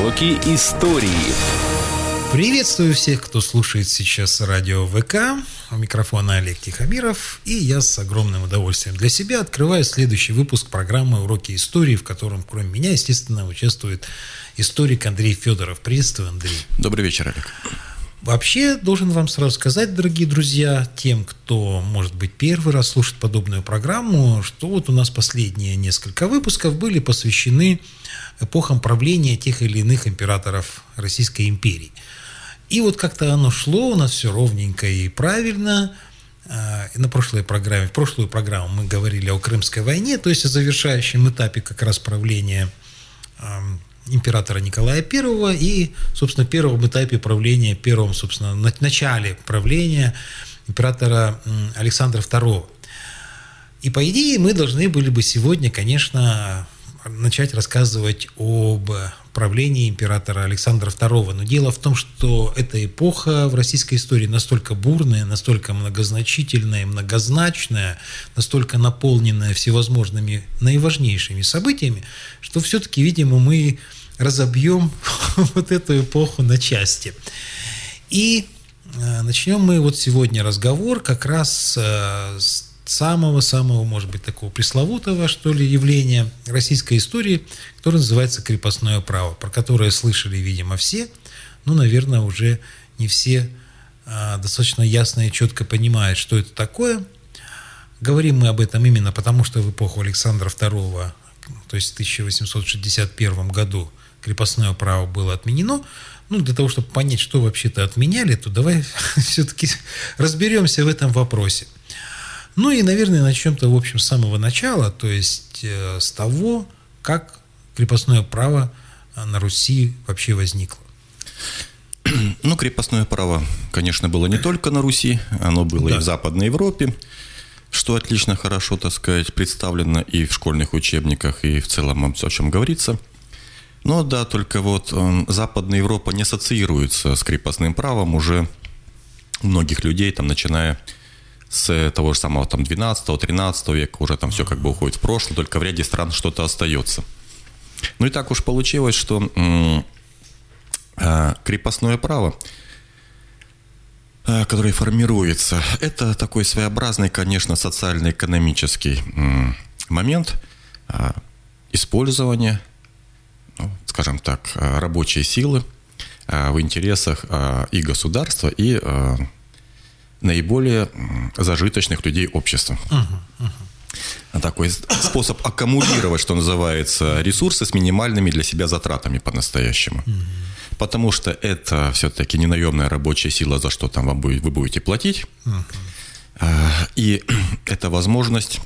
Уроки истории. Приветствую всех, кто слушает сейчас радио ВК. У микрофона Олег Тихомиров. И я с огромным удовольствием для себя открываю следующий выпуск программы «Уроки истории», в котором, кроме меня, естественно, участвует историк Андрей Федоров. Приветствую, Андрей. Добрый вечер, Олег. Вообще, должен вам сразу сказать, дорогие друзья, тем, кто, может быть, первый раз слушает подобную программу, что вот у нас последние несколько выпусков были посвящены эпохам правления тех или иных императоров Российской империи. И вот как-то оно шло у нас все ровненько и правильно. В прошлую программу мы говорили о Крымской войне, то есть о завершающем этапе как раз правления императора Николая I и, собственно, первом этапе правления, начале правления императора Александра II. И, по идее, мы должны были бы сегодня, конечно, начать рассказывать об правлении императора Александра II. Но дело в том, что эта эпоха в российской истории настолько бурная, настолько многозначительная, многозначная, настолько наполненная всевозможными наиважнейшими событиями, что все-таки, видимо, мы разобьем вот эту эпоху на части. И начнем мы вот сегодня разговор как раз с самого-самого, может быть, такого пресловутого, что ли, явления российской истории, которое называется крепостное право, про которое слышали, видимо, все, но, наверное, уже не все достаточно ясно и четко понимают, что это такое. Говорим мы об этом именно потому, что в эпоху Александра II, то есть в 1861 году, крепостное право было отменено. Для того, чтобы понять, что вообще-то отменяли, то давай все-таки разберемся в этом вопросе. И, наверное, начнем-то, в общем, с самого начала, то есть с того, как крепостное право на Руси вообще возникло. Крепостное право, конечно, было не только на Руси, оно было и в Западной Европе, что отлично, хорошо, так сказать, представлено и в школьных учебниках, и в целом о чем говорится. Но да, только вот Западная Европа не ассоциируется с крепостным правом уже у многих людей, начиная с того же самого 12-13 века, уже там все как бы уходит в прошлое, только в ряде стран что-то остается. И так уж получилось, что крепостное право, которое формируется, это такой своеобразный, конечно, социально-экономический момент использования, скажем так, рабочей силы в интересах и государства, и наиболее зажиточных людей общества. Такой способ аккумулировать, что называется, ресурсы с минимальными для себя затратами по-настоящему. Потому что это все-таки не наемная рабочая сила, за что вы будете платить. И это возможность,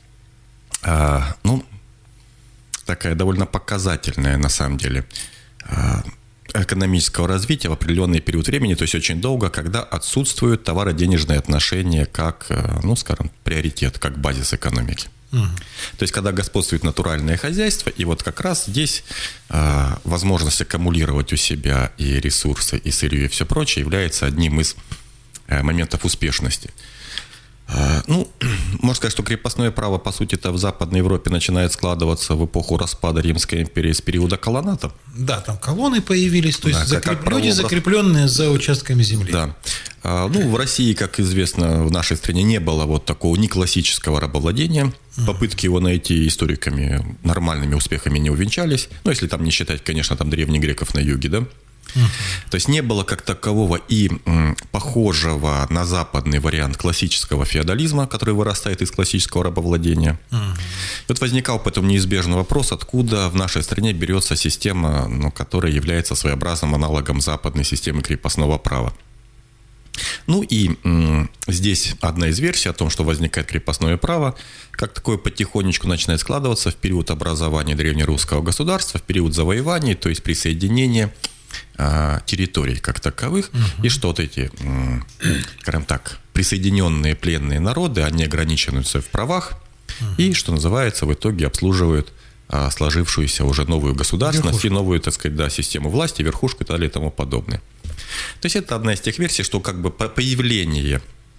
такая довольно показательная на самом деле, экономического развития в определенный период времени, то есть очень долго, когда отсутствуют товаро-денежные отношения как, скажем, приоритет, как базис экономики. То есть, когда господствует натуральное хозяйство, и вот как раз здесь возможность аккумулировать у себя и ресурсы, и сырье, и все прочее является одним из моментов успешности. Можно сказать, что крепостное право, по сути-то, в Западной Европе начинает складываться в эпоху распада Римской империи с периода колоната. Да, там колонны появились, то есть люди, закрепленные за участками земли. Да. В России, как известно, в нашей стране не было вот такого ни классического рабовладения. Попытки его найти историками нормальными успехами не увенчались. Если там не считать, конечно, древних греков на юге, да. То есть не было как такового и похожего на западный вариант классического феодализма, который вырастает из классического рабовладения. И вот возникал поэтому неизбежный вопрос, откуда в нашей стране берется система, которая является своеобразным аналогом западной системы крепостного права. И здесь одна из версий о том, что возникает крепостное право, как такое потихонечку начинает складываться в период образования древнерусского государства, в период завоеваний, то есть присоединения территорий как таковых, и что вот эти, скажем так, присоединенные пленные народы, они ограничиваются в правах, и, что называется, в итоге обслуживают сложившуюся уже новую государственность и новую, так сказать, систему власти, верхушку и так далее и тому подобное. То есть это одна из тех версий, что как бы появление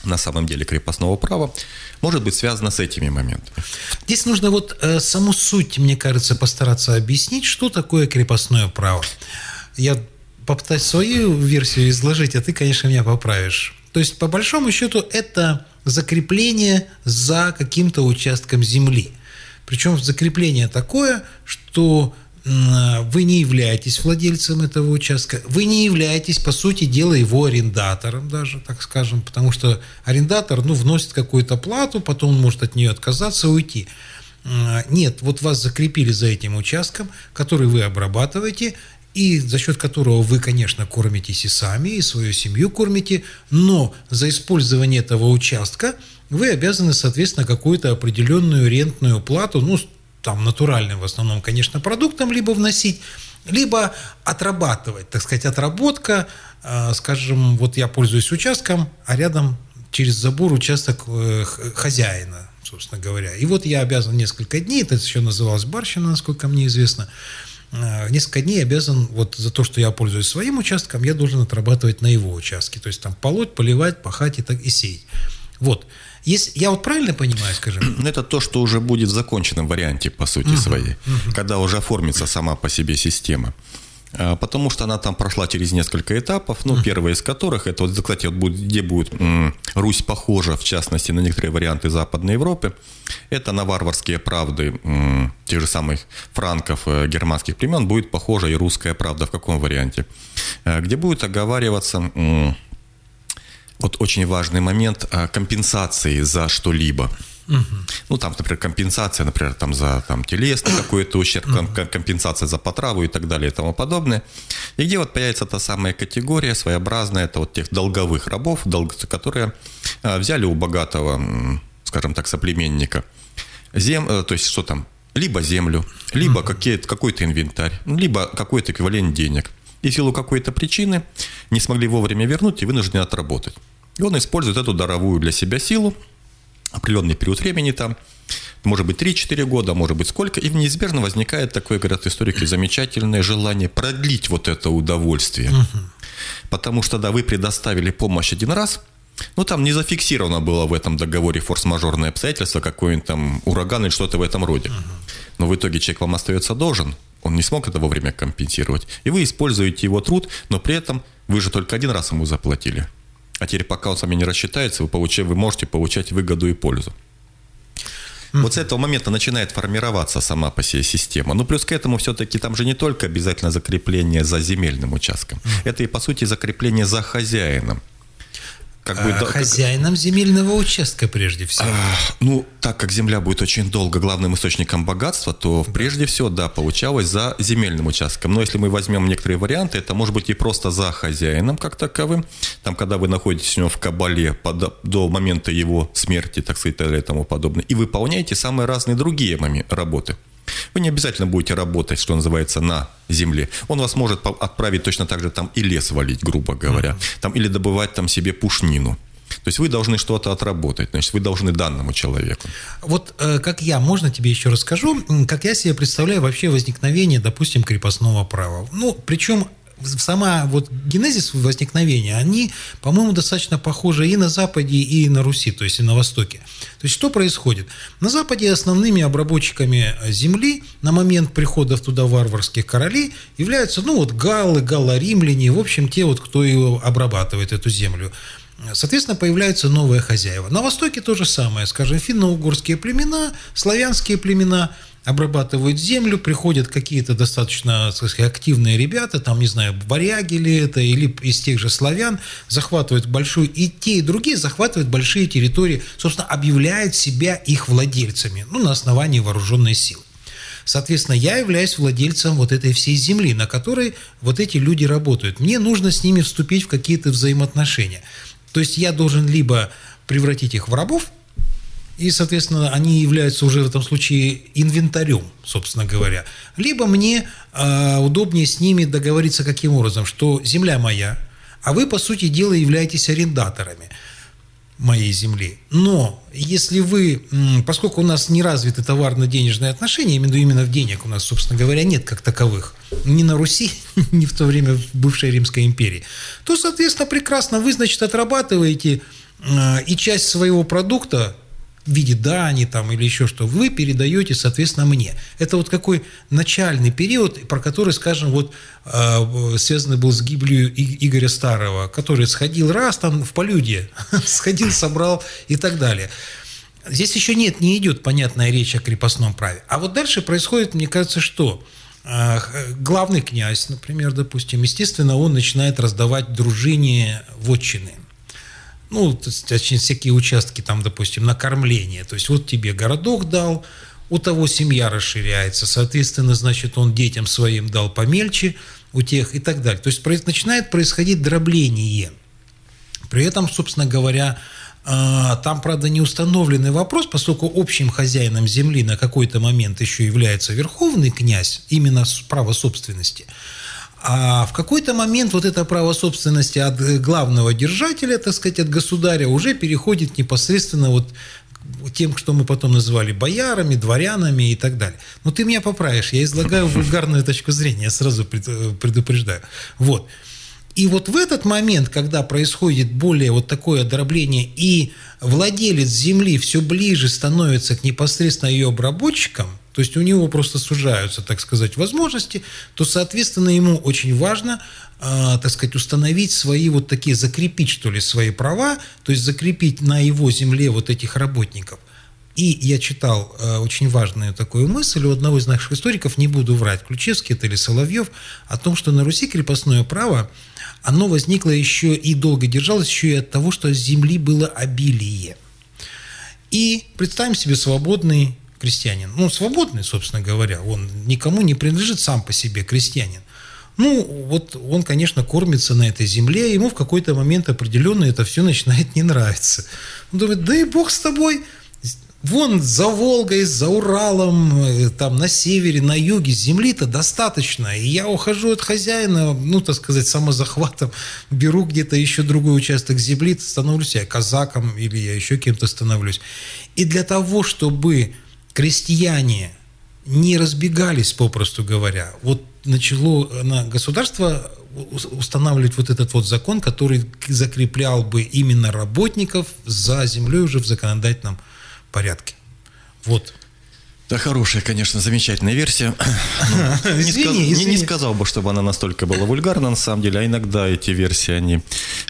на самом деле крепостного права, может быть связано с этими моментами. Здесь нужно вот саму суть, мне кажется, постараться объяснить, что такое крепостное право. Я попытаюсь свою версию изложить, а ты, конечно, меня поправишь. То есть, по большому счету, это закрепление за каким-то участком земли. Причем закрепление такое, что вы не являетесь владельцем этого участка, вы не являетесь, по сути дела, его арендатором даже, так скажем, потому что арендатор, вносит какую-то плату, потом он может от нее отказаться, уйти. Нет, вот вас закрепили за этим участком, который вы обрабатываете, и за счет которого вы, конечно, кормитесь и сами, и свою семью кормите, но за использование этого участка вы обязаны, соответственно, какую-то определенную рентную плату, там натуральным в основном, конечно, продуктом либо вносить, либо отрабатывать, так сказать, отработка, скажем, вот я пользуюсь участком, а рядом через забор участок хозяина, собственно говоря. И вот я обязан несколько дней, это еще называлось барщина, насколько мне известно, несколько дней обязан, вот за то, что я пользуюсь своим участком, я должен отрабатывать на его участке, то есть там полоть, поливать, пахать и сеять. Вот. Я вот правильно понимаю, скажем? Это то, что уже будет в законченном варианте, по сути своей, когда уже оформится сама по себе система. Потому что она там прошла через несколько этапов, первый из которых, это, вот, кстати, где будет Русь похожа, в частности, на некоторые варианты Западной Европы, это на варварские правды тех же самых франков, германских племен, будет похожа и русская правда. В каком варианте? Где будет оговариваться... Вот очень важный момент компенсации за что-либо. Там, например, компенсация, например, за телесный какой-то ущерб, компенсация за потраву и так далее и тому подобное. И где вот появится та самая категория своеобразная, это вот тех долговых рабов, которые взяли у богатого, скажем так, соплеменника, то есть что там, либо землю, либо какой-то инвентарь, либо какой-то эквивалент денег. И в силу какой-то причины не смогли вовремя вернуть и вынуждены отработать. И он использует эту даровую для себя силу, определенный период времени там, может быть 3-4 года, может быть сколько, и неизбежно возникает такое, говорят историки, замечательное желание продлить вот это удовольствие. Потому что, да, вы предоставили помощь один раз, там не зафиксировано было в этом договоре форс-мажорное обстоятельство, какой-нибудь там ураган или что-то в этом роде. Но в итоге человек вам остается должен, он не смог это вовремя компенсировать. И вы используете его труд, но при этом вы же только один раз ему заплатили. А теперь, пока он с вами не рассчитается, вы можете получать выгоду и пользу. Вот с этого момента начинает формироваться сама по себе система. Плюс к этому все-таки там же не только обязательно закрепление за земельным участком. Это и, по сути, закрепление за хозяином. Хозяином земельного участка прежде всего. Так как земля будет очень долго главным источником богатства, то прежде всего, да, получалось за земельным участком. Но если мы возьмем некоторые варианты, это может быть и просто за хозяином как таковым. Там, когда вы находитесь у него в кабале до момента его смерти, так сказать, и тому подобное, и выполняете самые разные другие работы. Вы не обязательно будете работать, что называется, на земле. Он вас может отправить точно так же там и лес валить, грубо говоря, или добывать там себе пушнину. То есть вы должны что-то отработать, значит, вы должны данному человеку. Вот можно тебе еще расскажу, как я себе представляю вообще возникновение, допустим, крепостного права. Причем сама генезис возникновения, они, по-моему, достаточно похожи и на Западе, и на Руси, то есть и на Востоке. То есть что происходит? На Западе основными обработчиками земли на момент прихода туда варварских королей являются, галлы, галло-римляне, в общем, те, кто ее обрабатывает, эту землю. Соответственно, появляются новые хозяева. На Востоке то же самое, скажем, финно-угорские племена, славянские племена обрабатывают землю, приходят какие-то достаточно, так сказать, активные ребята, варяги ли это, или из тех же славян, захватывают и те, и другие захватывают большие территории, собственно, объявляют себя их владельцами, на основании вооруженной силы. Соответственно, я являюсь владельцем этой всей земли, на которой эти люди работают. Мне нужно с ними вступить в какие-то взаимоотношения. То есть я должен либо превратить их в рабов, и, соответственно, они являются уже в этом случае инвентарем, собственно говоря. Либо мне удобнее с ними договориться каким образом, что земля моя, а вы, по сути дела, являетесь арендаторами моей земли. Но если вы, поскольку у нас не развиты товарно-денежные отношения, именно в денег у нас, собственно говоря, нет как таковых, ни на Руси, ни в то время в бывшей Римской империи, то, соответственно, прекрасно вы, отрабатываете и часть своего продукта в виде дани там, или еще что, вы передаете, соответственно, мне. Это вот какой начальный период, про который, скажем, вот связанный был с гибелью Игоря Старого, который сходил раз там в полюде, сходил, собрал и так далее. Здесь еще не идет понятная речь о крепостном праве. А вот дальше происходит, мне кажется, что главный князь, например, допустим, естественно, он начинает раздавать дружине вотчины. Ну, точнее, всякие участки там, допустим, на кормление. То есть, вот тебе городок дал, у того семья расширяется, соответственно, значит, он детям своим дал помельче, у тех и так далее. То есть, начинает происходить дробление. При этом, собственно говоря, там, правда, не установленный вопрос, поскольку общим хозяином земли на какой-то момент еще является верховный князь, именно право собственности. А в какой-то момент вот это право собственности от главного держателя, так сказать, от государя, уже переходит непосредственно вот тем, что мы потом называли боярами, дворянами и так далее. Но ты меня поправишь, я излагаю вульгарную точку зрения, я сразу предупреждаю. Вот. И вот в этот момент, когда происходит более вот такое дробление, и владелец земли все ближе становится к непосредственно ее обработчикам, то есть у него просто сужаются, так сказать, возможности, то, соответственно, ему очень важно, так сказать, установить свои вот такие, закрепить, что ли, свои права, то есть закрепить на его земле вот этих работников. И я читал очень важную такую мысль у одного из наших историков, не буду врать, Ключевский это или Соловьев, о том, что на Руси крепостное право, оно возникло еще и долго держалось еще и от того, что земли было обилие. И представим себе свободный крестьянин. Ну, свободный, собственно говоря, он никому не принадлежит сам по себе крестьянин. Ну, вот он, конечно, кормится на этой земле, ему в какой-то момент определенно это все начинает не нравиться. Он думает, да и бог с тобой, вон за Волгой, за Уралом, там на севере, на юге земли-то достаточно, и я ухожу от хозяина, ну, так сказать, самозахватом, беру где-то еще другой участок земли, становлюсь я казаком или я еще кем-то становлюсь. И для того, чтобы крестьяне не разбегались, попросту говоря, вот начало государство устанавливать вот этот вот закон, который закреплял бы именно работников за землей уже в законодательном порядке. Вот. Да, хорошая, конечно, замечательная версия. Извини. Не сказал бы, чтобы она настолько была вульгарна, на самом деле, а иногда эти версии, они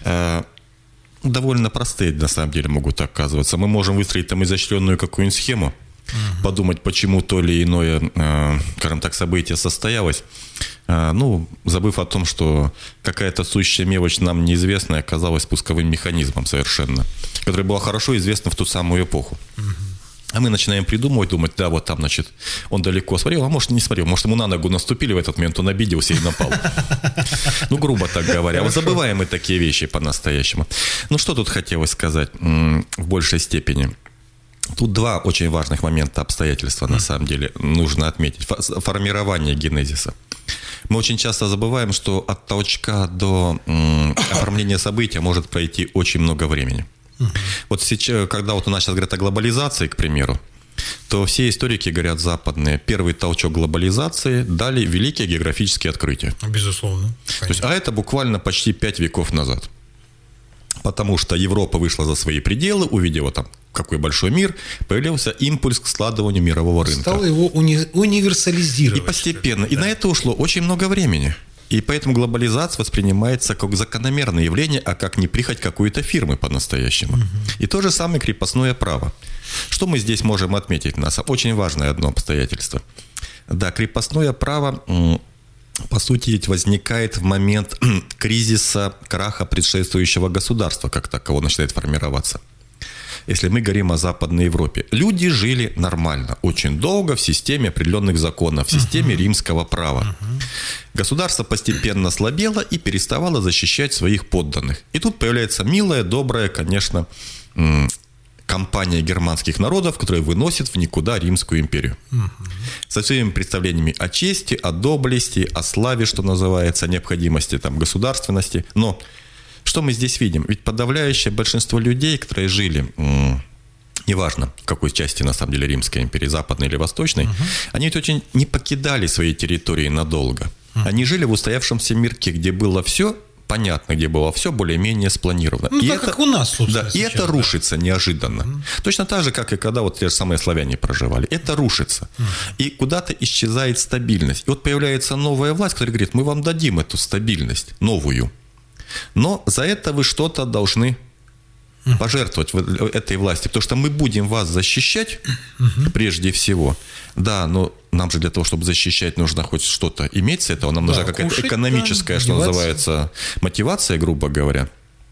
довольно простые, на самом деле, могут оказываться. Мы можем выстроить там изощренную какую-нибудь схему, подумать, почему то или иное, скажем так, событие состоялось, ну, забыв о том, что какая-то сущая мелочь нам неизвестная оказалась пусковым механизмом совершенно, которая была хорошо известна в ту самую эпоху. А мы начинаем придумывать, думать, да, вот там, значит, он далеко смотрел, а может, не смотрел, может, ему на ногу наступили в этот момент, он обиделся и напал. Ну, грубо так говоря. Вот забываем мы такие вещи по-настоящему. Ну, что тут хотелось сказать в большей степени? Тут два очень важных момента, обстоятельства, на самом деле, нужно отметить. Формирование генезиса. Мы очень часто забываем, что от толчка до оформления события может пройти очень много времени. Вот сейчас, когда вот у нас сейчас говорят о глобализации, к примеру, то все историки говорят западные, первый толчок глобализации дали великие географические открытия. Безусловно. То есть, а это буквально почти 5 веков назад. Потому что Европа вышла за свои пределы, увидела там, какой большой мир, появился импульс к складыванию мирового рынка. Стало его универсализировать. И постепенно. И на это ушло очень много времени. И поэтому глобализация воспринимается как закономерное явление, а как не прихоть какой-то фирмы по-настоящему. И то же самое крепостное право. Что мы здесь можем отметить? Очень важное одно обстоятельство. Да, крепостное право, по сути, возникает в момент кризиса, краха предшествующего государства, как такового начинает формироваться. Если мы говорим о Западной Европе. Люди жили нормально, очень долго в системе определенных законов, в системе римского права. Государство постепенно слабело и переставало защищать своих подданных. И тут появляется милая, добрая, конечно, компания германских народов, которая выносит в никуда Римскую империю. Со своими представлениями о чести, о доблести, о славе, что называется, о необходимости там, государственности. Но что мы здесь видим? Ведь подавляющее большинство людей, которые жили, неважно, в какой части, на самом деле, Римской империи, западной или восточной, они ведь очень не покидали свои территории надолго. Они жили в устоявшемся мирке, где было все понятно, где было все более-менее спланировано. Ну, так как у нас, собственно, да, сейчас, и это рушится неожиданно. Точно так же, как и когда вот те же самые славяне проживали. Это рушится. И куда-то исчезает стабильность. И вот появляется новая власть, которая говорит, мы вам дадим эту стабильность, новую. Но за это вы что-то должны пожертвовать этой власти, потому что мы будем вас защищать прежде всего. Да, но нам же для того, чтобы защищать, нужно хоть что-то иметь с этого. Нам нужна какая-то экономическая, что называется, мотивация, грубо говоря.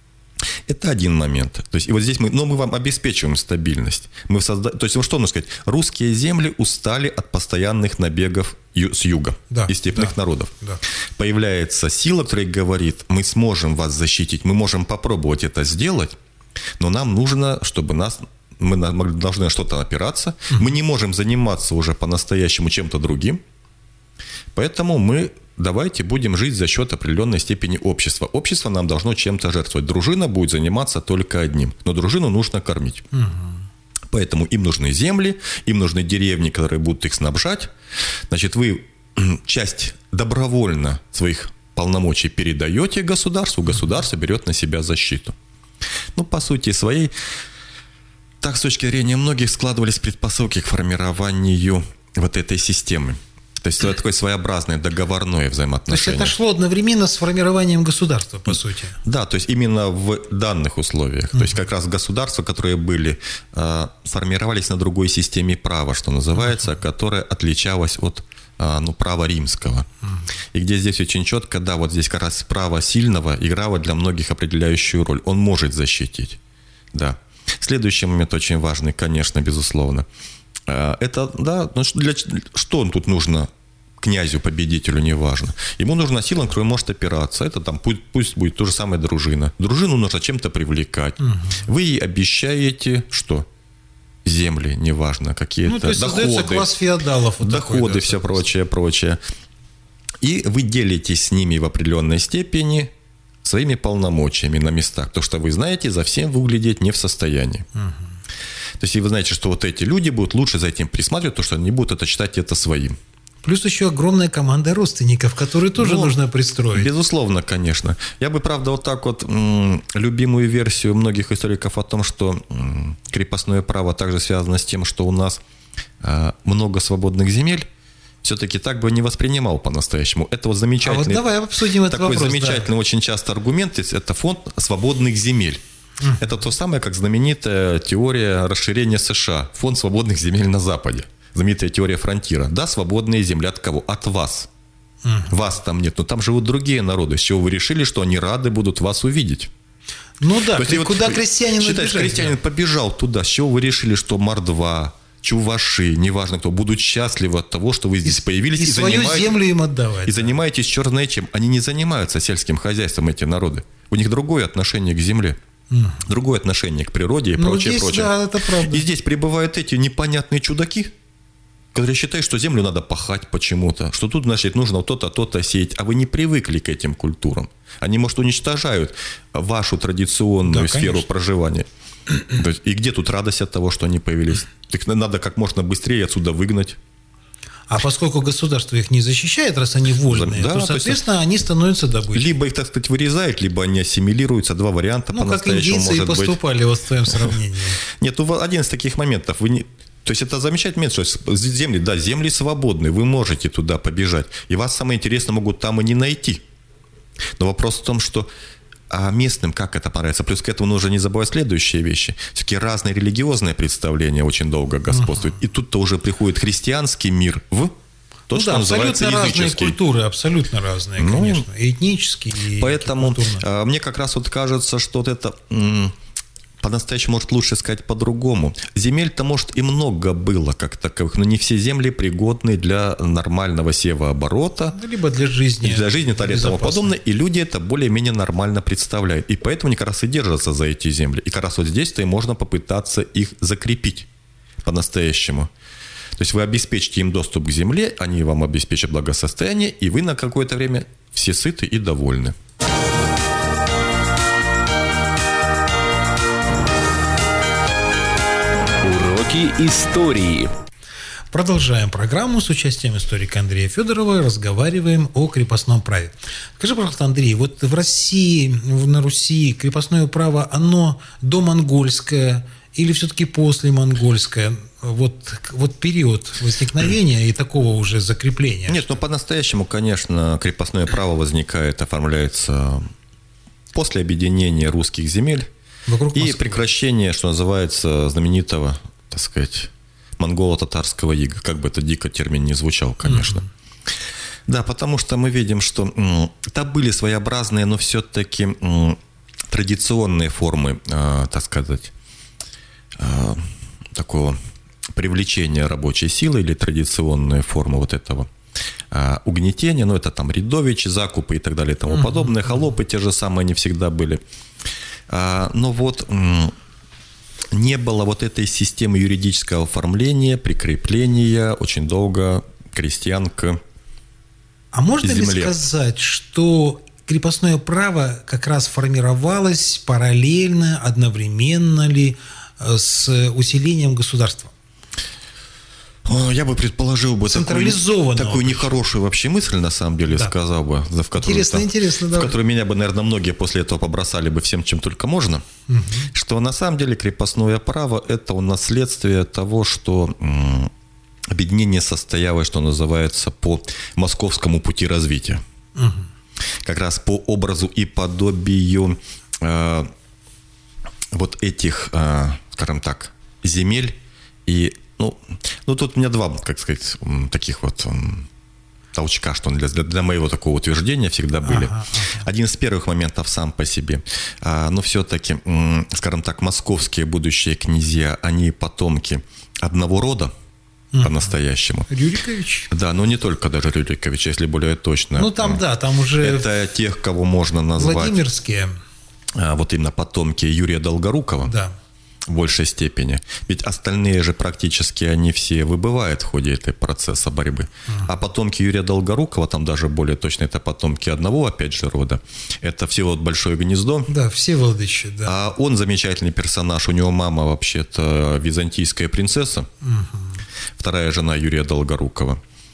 Это один момент. То есть, и вот здесь мы вам обеспечиваем стабильность. То есть, что нужно сказать? Русские земли устали от постоянных набегов с юга, из степных народов. Да. Появляется сила, которая говорит, мы сможем вас защитить, мы можем попробовать это сделать, но нам нужно, чтобы мы должны на что-то опираться. Мы не можем заниматься уже по-настоящему чем-то другим. Поэтому мы давайте будем жить за счет определенной степени общества. Общество нам должно чем-то жертвовать. Дружина будет заниматься только одним. Но дружину нужно кормить. Поэтому им нужны земли, им нужны деревни, которые будут их снабжать. Значит, вы часть добровольно своих полномочий передаете государству, государство берет на себя защиту. Ну, по сути своей, так с точки зрения многих складывались предпосылки к формированию вот этой системы. То есть это такое своеобразное договорное взаимоотношение. То есть это шло одновременно с формированием государства, по сути. Да, то есть именно в данных условиях. То есть как раз государства, которые были, формировались на другой системе права, что называется, которая отличалась от права римского. И где здесь очень четко, да, вот здесь как раз право сильного играло для многих определяющую роль. Он может защитить. Да. Следующий момент очень важный, конечно, безусловно. Это, да, что тут нужно князю-победителю, неважно. Ему нужна сила, на которую может опираться. Это там пусть будет то же самое дружина. Дружину нужно чем-то привлекать. Вы ей обещаете, что? Земли, неважно, какие-то то есть доходы. Создается класс феодалов. Вот доходы, такой, да, все прочее. И вы делитесь с ними в определенной степени своими полномочиями на местах. Потому что вы знаете, за всем выглядеть не в состоянии. То есть, и вы знаете, что вот эти люди будут лучше за этим присматривать, потому что они будут это считать это своим. Плюс еще огромная команда родственников, которые тоже нужно пристроить. Безусловно, конечно. Я бы, правда, вот так вот любимую версию многих историков о том, что крепостное право также связано с тем, что у нас много свободных земель, все-таки так бы не воспринимал по-настоящему. Это вот замечательный... А вот давай обсудим этот вопрос. Такой замечательный очень часто аргумент, это фонд свободных земель. Это то самое, как знаменитая теория расширения США. Фонд свободных земель на Западе. Знаменитая теория фронтира. Да, свободные земли от кого? От вас. Вас там нет, но там живут другие народы. С чего вы решили, что они рады будут вас увидеть? Ну да, куда крестьянин считаешь, крестьянин побежал туда. С чего вы решили, что мордва, чуваши, неважно кто, будут счастливы от того, что вы здесь появились. И свою землю им отдавать. И занимаетесь черт знает чем. Они не занимаются сельским хозяйством, эти народы. У них другое отношение к земле. Другое отношение к природе и прочее. Да, это правда. И здесь прибывают эти непонятные чудаки, которые считают, что землю надо пахать почему-то, что тут, значит, нужно то-то, то-то сеять, а вы не привыкли к этим культурам. Они, может, уничтожают вашу традиционную сферу проживания. То есть, и где тут радость от того, что они появились? Их надо как можно быстрее отсюда выгнать. А поскольку государство их не защищает, раз они вольные, то, соответственно, они становятся добычей. Либо их, так сказать, вырезают, либо они ассимилируются. Два варианта по-настоящему может быть. Ну, как индейцы и поступали вот в твоем сравнении. Нет, один из таких моментов. То есть это замечательный момент, что земли свободны, вы можете туда побежать. И вас, самое интересное, могут там и не найти. Но вопрос в том, что местным как это понравится. Плюс к этому нужно не забывать следующие вещи. Все-таки разные религиозные представления очень долго господствуют. И тут-то уже приходит христианский мир в то, что называется языческий. Абсолютно разные культуры, абсолютно разные, конечно. И этнические, и поэтому мне как раз вот кажется, что вот это... По-настоящему, может, лучше сказать по-другому. Земель-то, может, и много было как таковых, но не все земли пригодны для нормального севооборота. Либо для жизни. Для жизни, и тому подобное. И люди это более-менее нормально представляют. И поэтому они как раз и держатся за эти земли. И как раз вот здесь-то и можно попытаться их закрепить по-настоящему. То есть вы обеспечите им доступ к земле, они вам обеспечат благосостояние, и вы на какое-то время все сыты и довольны. Уроки истории. Продолжаем программу с участием историка Андрея Федорова. Разговариваем о крепостном праве. Скажи, пожалуйста, Андрей, вот в России, на Руси крепостное право, оно домонгольское или все-таки послемонгольское? Вот период возникновения и такого уже закрепления. Нет, по-настоящему, конечно, крепостное право возникает, оформляется после объединения русских земель и прекращения, что называется, знаменитого, так сказать, монголо-татарского ига, как бы это дико термин не звучал, конечно. Да, потому что мы видим, что там были своеобразные, но все-таки традиционные формы, так сказать, такого привлечения рабочей силы или традиционные формы вот этого угнетения, ну, это там рядовичи, закупы и так далее и тому подобное, холопы те же самые, они всегда были. Но вот не было вот этой системы юридического оформления, прикрепления очень долго крестьян к земле. А можно ли сказать, что крепостное право как раз формировалось параллельно, одновременно ли с усилением государства? Я бы предположил бы такую нехорошую вообще мысль, на самом деле, сказал бы, в которую меня бы, наверное, многие после этого побросали бы всем, чем только можно, что на самом деле крепостное право – это наследствие того, что объединение состоялось, что называется, по московскому пути развития. Как раз по образу и подобию вот этих, скажем так, земель и ну, тут у меня два, как сказать, таких вот толчка, что для моего такого утверждения всегда были. Один из первых моментов сам по себе. Но все-таки, скажем так, московские будущие князья, они потомки одного рода по-настоящему. Рюрикович? Да, но не только даже Рюрикович, если более точно. Ну, там, да, там уже... Это тех, кого можно назвать... Владимирские. Вот именно потомки Юрия Долгорукова. Да. В большей степени. Ведь остальные же практически они все выбывают в ходе этого процесса борьбы. А потомки Юрия Долгорукова, там даже более точно, это потомки одного, опять же, рода. Это Всеволод Большое Гнездо. Да, Всеволодович, да. А он замечательный персонаж. У него мама вообще-то византийская принцесса. Вторая жена Юрия Долгорукова.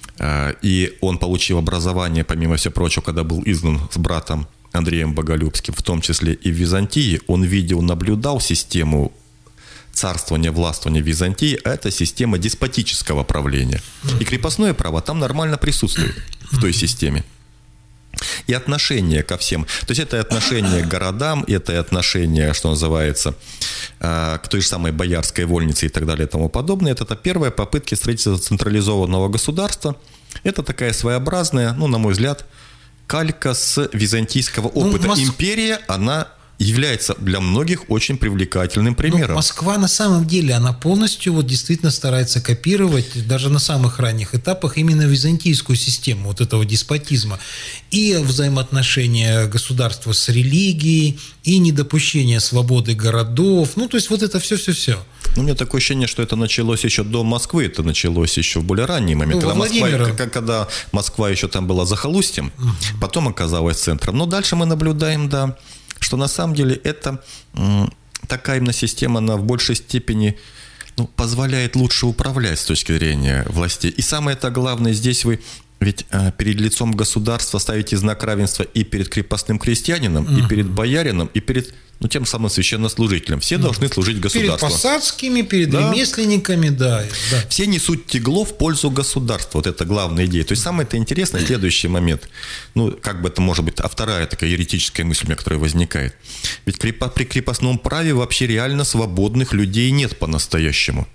И он получил образование, помимо всего прочего, когда был изгнан с братом Андреем Боголюбским, в том числе и в Византии. Он видел, наблюдал систему царствования, властвования Византии, а это система деспотического правления. И крепостное право там нормально присутствует в той системе. И отношение ко всем. То есть это отношение к городам, это отношение, что называется, к той же самой боярской вольнице и так далее и тому подобное. Это первая попытка строительства централизованного государства. Это такая своеобразная, ну, на мой взгляд, калька с византийского опыта. Империя, она является для многих очень привлекательным примером. Москва на самом деле, она полностью вот действительно старается копировать даже на самых ранних этапах именно византийскую систему вот этого деспотизма. И взаимоотношения государства с религией, и недопущение свободы городов. Ну, то есть вот это все-все-все. У меня такое ощущение, что это началось еще до Москвы, это началось еще в более ранний момент, когда Москва еще там была захолустьем, потом оказалась центром. Но дальше мы наблюдаем, да, что на самом деле это такая именно система, она в большей степени позволяет лучше управлять с точки зрения властей. И самое-то главное, здесь вы ведь перед лицом государства ставите знак равенства и перед крепостным крестьянином, и перед боярином, и перед тем самым священнослужителем. Все должны служить государству. Перед посадскими, перед ремесленниками, да. Все несут тягло в пользу государства. Вот это главная идея. То есть самое-то интересное, следующий момент, как бы это может быть, вторая такая еретическая мысль у меня, которая возникает. Ведь при крепостном праве вообще реально свободных людей нет по-настоящему.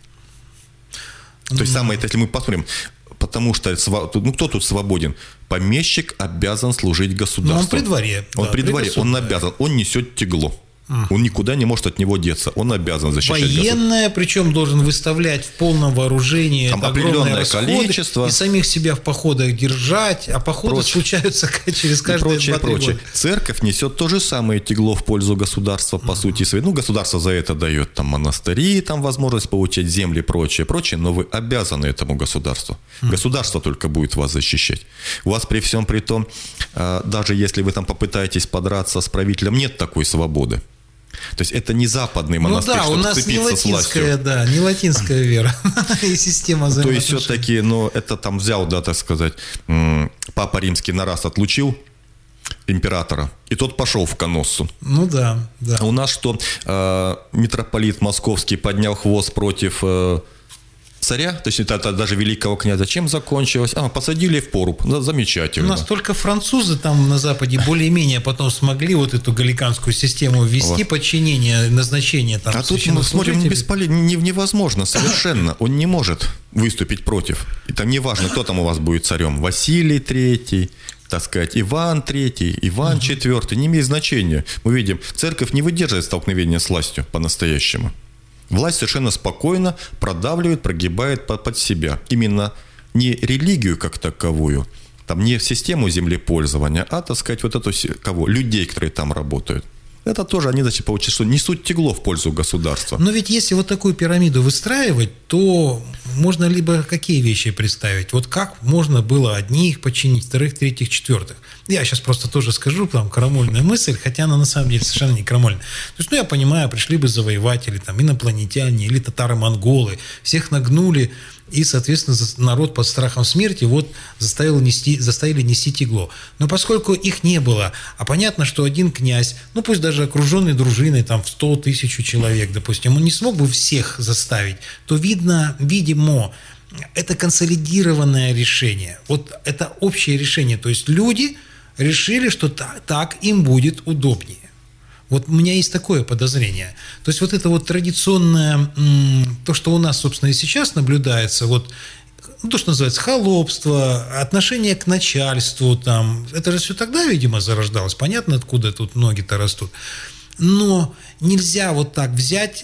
То есть самое-то, если мы посмотрим, потому что, кто тут свободен? Помещик обязан служить государству. Он при дворе. При дворе, он обязан, он несет тягло. Он никуда не может от него деться, он обязан защищать военное, причем должен выставлять в полном вооружении огромное количество. И самих себя в походах держать, а походы случаются через каждые 2-3 года. Церковь несет то же самое тягло в пользу государства, по сути своей. Государство за это дает монастыри, возможность получать земли и прочее, но вы обязаны этому государству. Государство только будет вас защищать. У вас при всем при том, даже если вы попытаетесь подраться с правителем, нет такой свободы. То есть это не западный монастырь, у нас чтобы не сцепиться с властью. не латинская вера и система взаимоотношений. То есть все-таки, это там взял, так сказать, Папа Римский на раз отлучил императора, и тот пошел в Коноссу. Да. А у нас что, митрополит Московский поднял хвост против царя, то есть это даже великого князя, чем закончилось? Посадили в поруб, замечательно. У нас только французы там на Западе более-менее потом смогли вот эту галликанскую систему ввести, подчинение, назначение там. А тут мы смотрим, невозможно совершенно, он не может выступить против. И там неважно, кто там у вас будет царем, Василий III, так сказать, Иван III, Иван IV, не имеет значения. Мы видим, церковь не выдерживает столкновения с властью по-настоящему. Власть совершенно спокойно продавливает, прогибает под себя. Именно не религию как таковую, там не систему землепользования, а, так сказать, вот эту людей, которые там работают. Это тоже они, значит, получают, что несут тягло в пользу государства. Но ведь если вот такую пирамиду выстраивать, то можно либо какие вещи представить? Вот как можно было одних подчинить, вторых, третьих, четвертых? Я сейчас просто тоже скажу, там, крамольная мысль, хотя она на самом деле совершенно не крамольная. То есть, я понимаю, пришли бы завоеватели, там, инопланетяне или татаро-монголы, всех нагнули, и, соответственно, народ под страхом смерти заставили нести тягло. Но поскольку их не было, а понятно, что один князь, пусть даже окруженный дружиной, там, в 100 тысяч человек, допустим, он не смог бы всех заставить, то видимо, это консолидированное решение. Вот это общее решение. То есть люди решили, что так им будет удобнее. Вот у меня есть такое подозрение. То есть вот это вот традиционное, то, что у нас, собственно, и сейчас наблюдается, то, что называется холопство, отношение к начальству, там, это же все тогда, видимо, зарождалось. Понятно, откуда тут ноги-то растут. Но нельзя вот так взять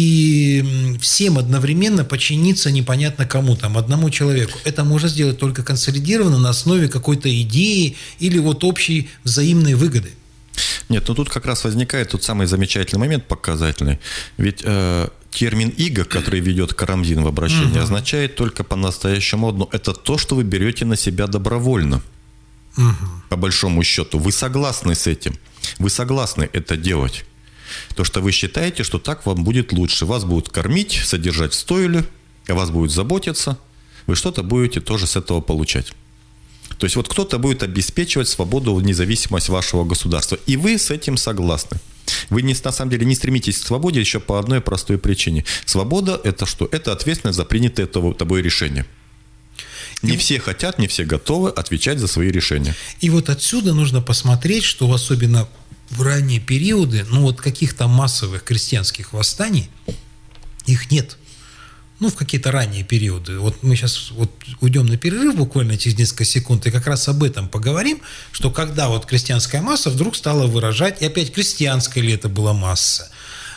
и всем одновременно подчиниться непонятно кому, там, одному человеку. Это можно сделать только консолидированно на основе какой-то идеи или вот общей взаимной выгоды. Нет, тут как раз возникает тот самый замечательный момент, показательный. Ведь термин «иго», который ведет Карамзин в обращении, означает только по-настоящему одно. Это то, что вы берете на себя добровольно. По большому счету. Вы согласны с этим. Вы согласны это делать. То, что вы считаете, что так вам будет лучше. Вас будут кормить, содержать в стойле, о вас будут заботиться. Вы что-то будете тоже с этого получать. То есть вот кто-то будет обеспечивать свободу, независимость вашего государства. И вы с этим согласны. Вы на самом деле не стремитесь к свободе еще по одной простой причине. Свобода – это что? Это ответственность за принятое тобой решение. Не все хотят, не все готовы отвечать за свои решения. И вот отсюда нужно посмотреть, что особенно в ранние периоды, каких-то массовых крестьянских восстаний, их нет. В какие-то ранние периоды. Вот мы сейчас уйдем на перерыв буквально через несколько секунд и как раз об этом поговорим, что когда крестьянская масса вдруг стала выражать, и опять крестьянская ли это была масса,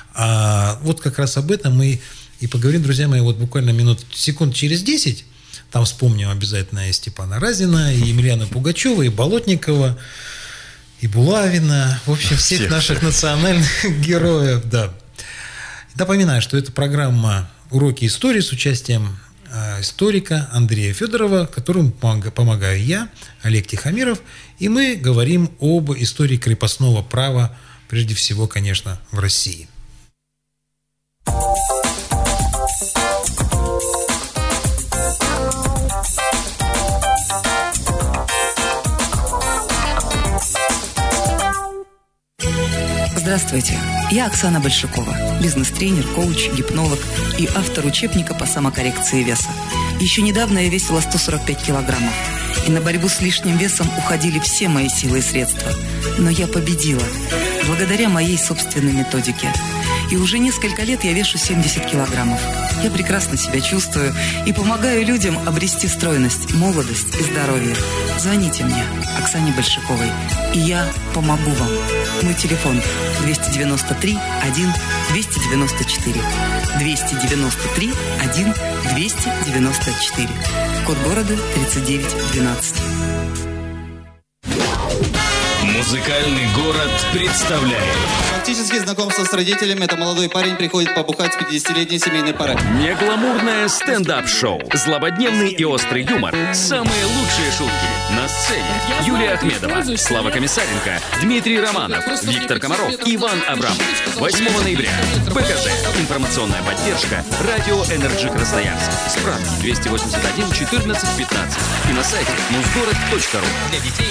как раз об этом мы и поговорим, друзья мои, буквально секунд через 10, там вспомним обязательно и Степана Разина, и Емельяна Пугачева, и Болотникова, и Булавина, в общем, всех наших национальных героев, да. Напоминаю, что это программа «Уроки истории» с участием историка Андрея Федорова, которому помогаю я, Олег Тихомиров, и мы говорим об истории крепостного права, прежде всего, конечно, в России. Здравствуйте, я Оксана Большакова, бизнес-тренер, коуч, гипнолог и автор учебника по самокоррекции веса. Еще недавно я весила 145 килограммов, и на борьбу с лишним весом уходили все мои силы и средства. Но я победила, благодаря моей собственной методике. И уже несколько лет я вешу 70 килограммов. Я прекрасно себя чувствую и помогаю людям обрести стройность, молодость и здоровье. Звоните мне, Оксане Большаковой, и я помогу вам. Мой телефон 293 1 294. 293 1 294. Код города 3912. Музыкальный город представляет. Фактически знакомство с родителями. Это молодой парень приходит побухать с 50-летней семейной парой. Негламурное стендап-шоу. Злободневный и острый юмор. Самые лучшие шутки. На сцене Юлия Ахмедова, Слава Комиссаренко, Дмитрий Романов, Виктор Комаров, Иван Абрамов. 8 ноября. БКЗ. Информационная поддержка. Радио Энерджи Красноярск. Справки 281 14 15. И на сайте музгород.ру. Для детей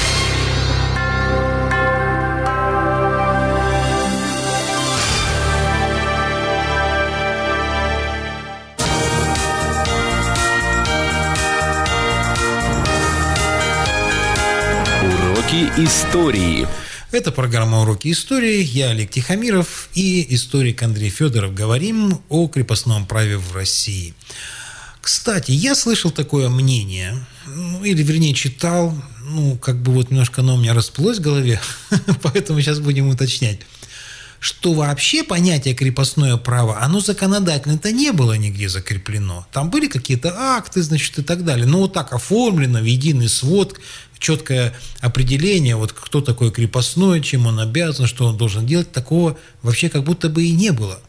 Уроки истории. Это программа «Уроки истории». Я Олег Тихомиров и историк Андрей Федоров. Говорим о крепостном праве в России. Кстати, я слышал такое мнение, или вернее читал, немножко оно у меня расплылось в голове, поэтому сейчас будем уточнять, что вообще понятие крепостное право, оно законодательно-то не было нигде закреплено. Там были какие-то акты, и так далее. Но вот так оформлено в единый свод, четкое определение, вот кто такой крепостной, чем он обязан, что он должен делать, такого вообще как будто бы и не было.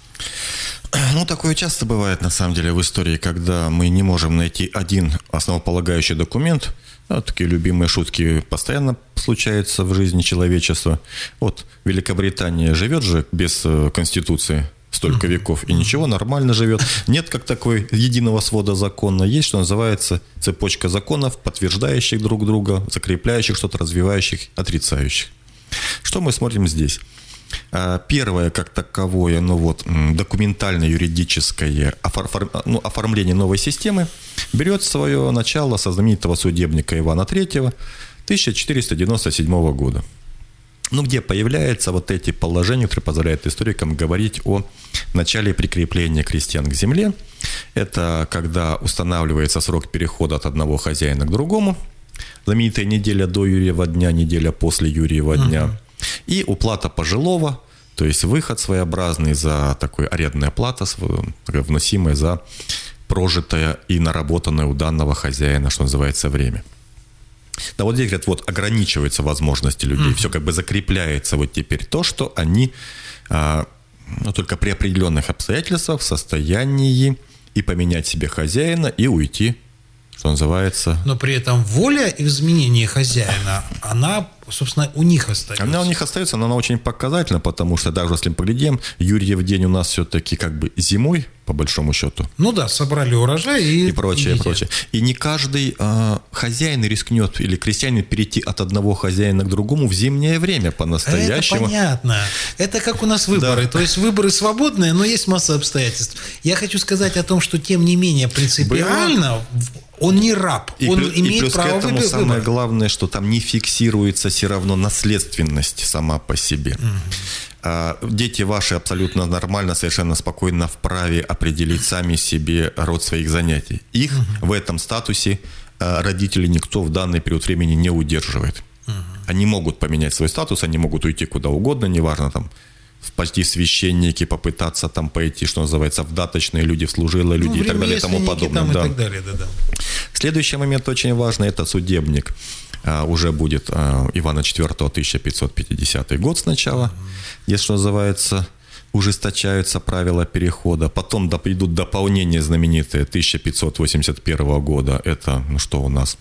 Такое часто бывает, на самом деле, в истории, когда мы не можем найти один основополагающий документ. Такие любимые шутки постоянно случаются в жизни человечества. Вот Великобритания живет же без Конституции столько веков, и ничего, нормально живет. Нет как такой единого свода закона. Есть, что называется, цепочка законов, подтверждающих друг друга, закрепляющих что-то, развивающих, отрицающих. Что мы смотрим здесь? Первое, как таковое, документально-юридическое оформление новой системы берет свое начало со знаменитого судебника Ивана III 1497 года. Где появляются вот эти положения, которые позволяют историкам говорить о начале прикрепления крестьян к земле. Это когда устанавливается срок перехода от одного хозяина к другому. Знаменитая неделя до Юрьева дня, неделя после Юрьева дня. И уплата пожилого, то есть выход своеобразный за такой арендная плата, вносимая за прожитое и наработанное у данного хозяина, что называется, время. Да, вот здесь, говорят, ограничиваются возможности людей, все как бы закрепляется вот теперь то, что они только при определенных обстоятельствах в состоянии и поменять себе хозяина, и уйти, что называется. Но при этом воля изменения хозяина, она, собственно, у них остается. Она у них остается, но она очень показательна, потому что даже если мы поглядим, Юрьев день у нас все-таки как бы зимой, по большому счету. Собрали урожай и прочее. И не каждый хозяин рискнет или крестьянин перейти от одного хозяина к другому в зимнее время по-настоящему. Это понятно. Это как у нас выборы. Да. То есть выборы свободные, но есть масса обстоятельств. Я хочу сказать о том, что тем не менее принципиально он не раб. Он имеет право выбора. И плюс к этому самое главное, что там не фиксируется все равно наследственность сама по себе. Дети ваши абсолютно нормально, совершенно спокойно вправе определить сами себе род своих занятий. Их в этом статусе родители никто в данный период времени не удерживает. Они могут поменять свой статус, они могут уйти куда угодно, неважно, там, почти священники, попытаться там пойти, что называется, в даточные люди, в служилые люди и так далее и тому подобное. Да. И так далее, да. Следующий момент очень важный – это судебник. Уже будет Ивана IV 1550 год сначала, где, что называется, ужесточаются правила перехода. Потом идут дополнения знаменитые 1581 года. Это, что у нас?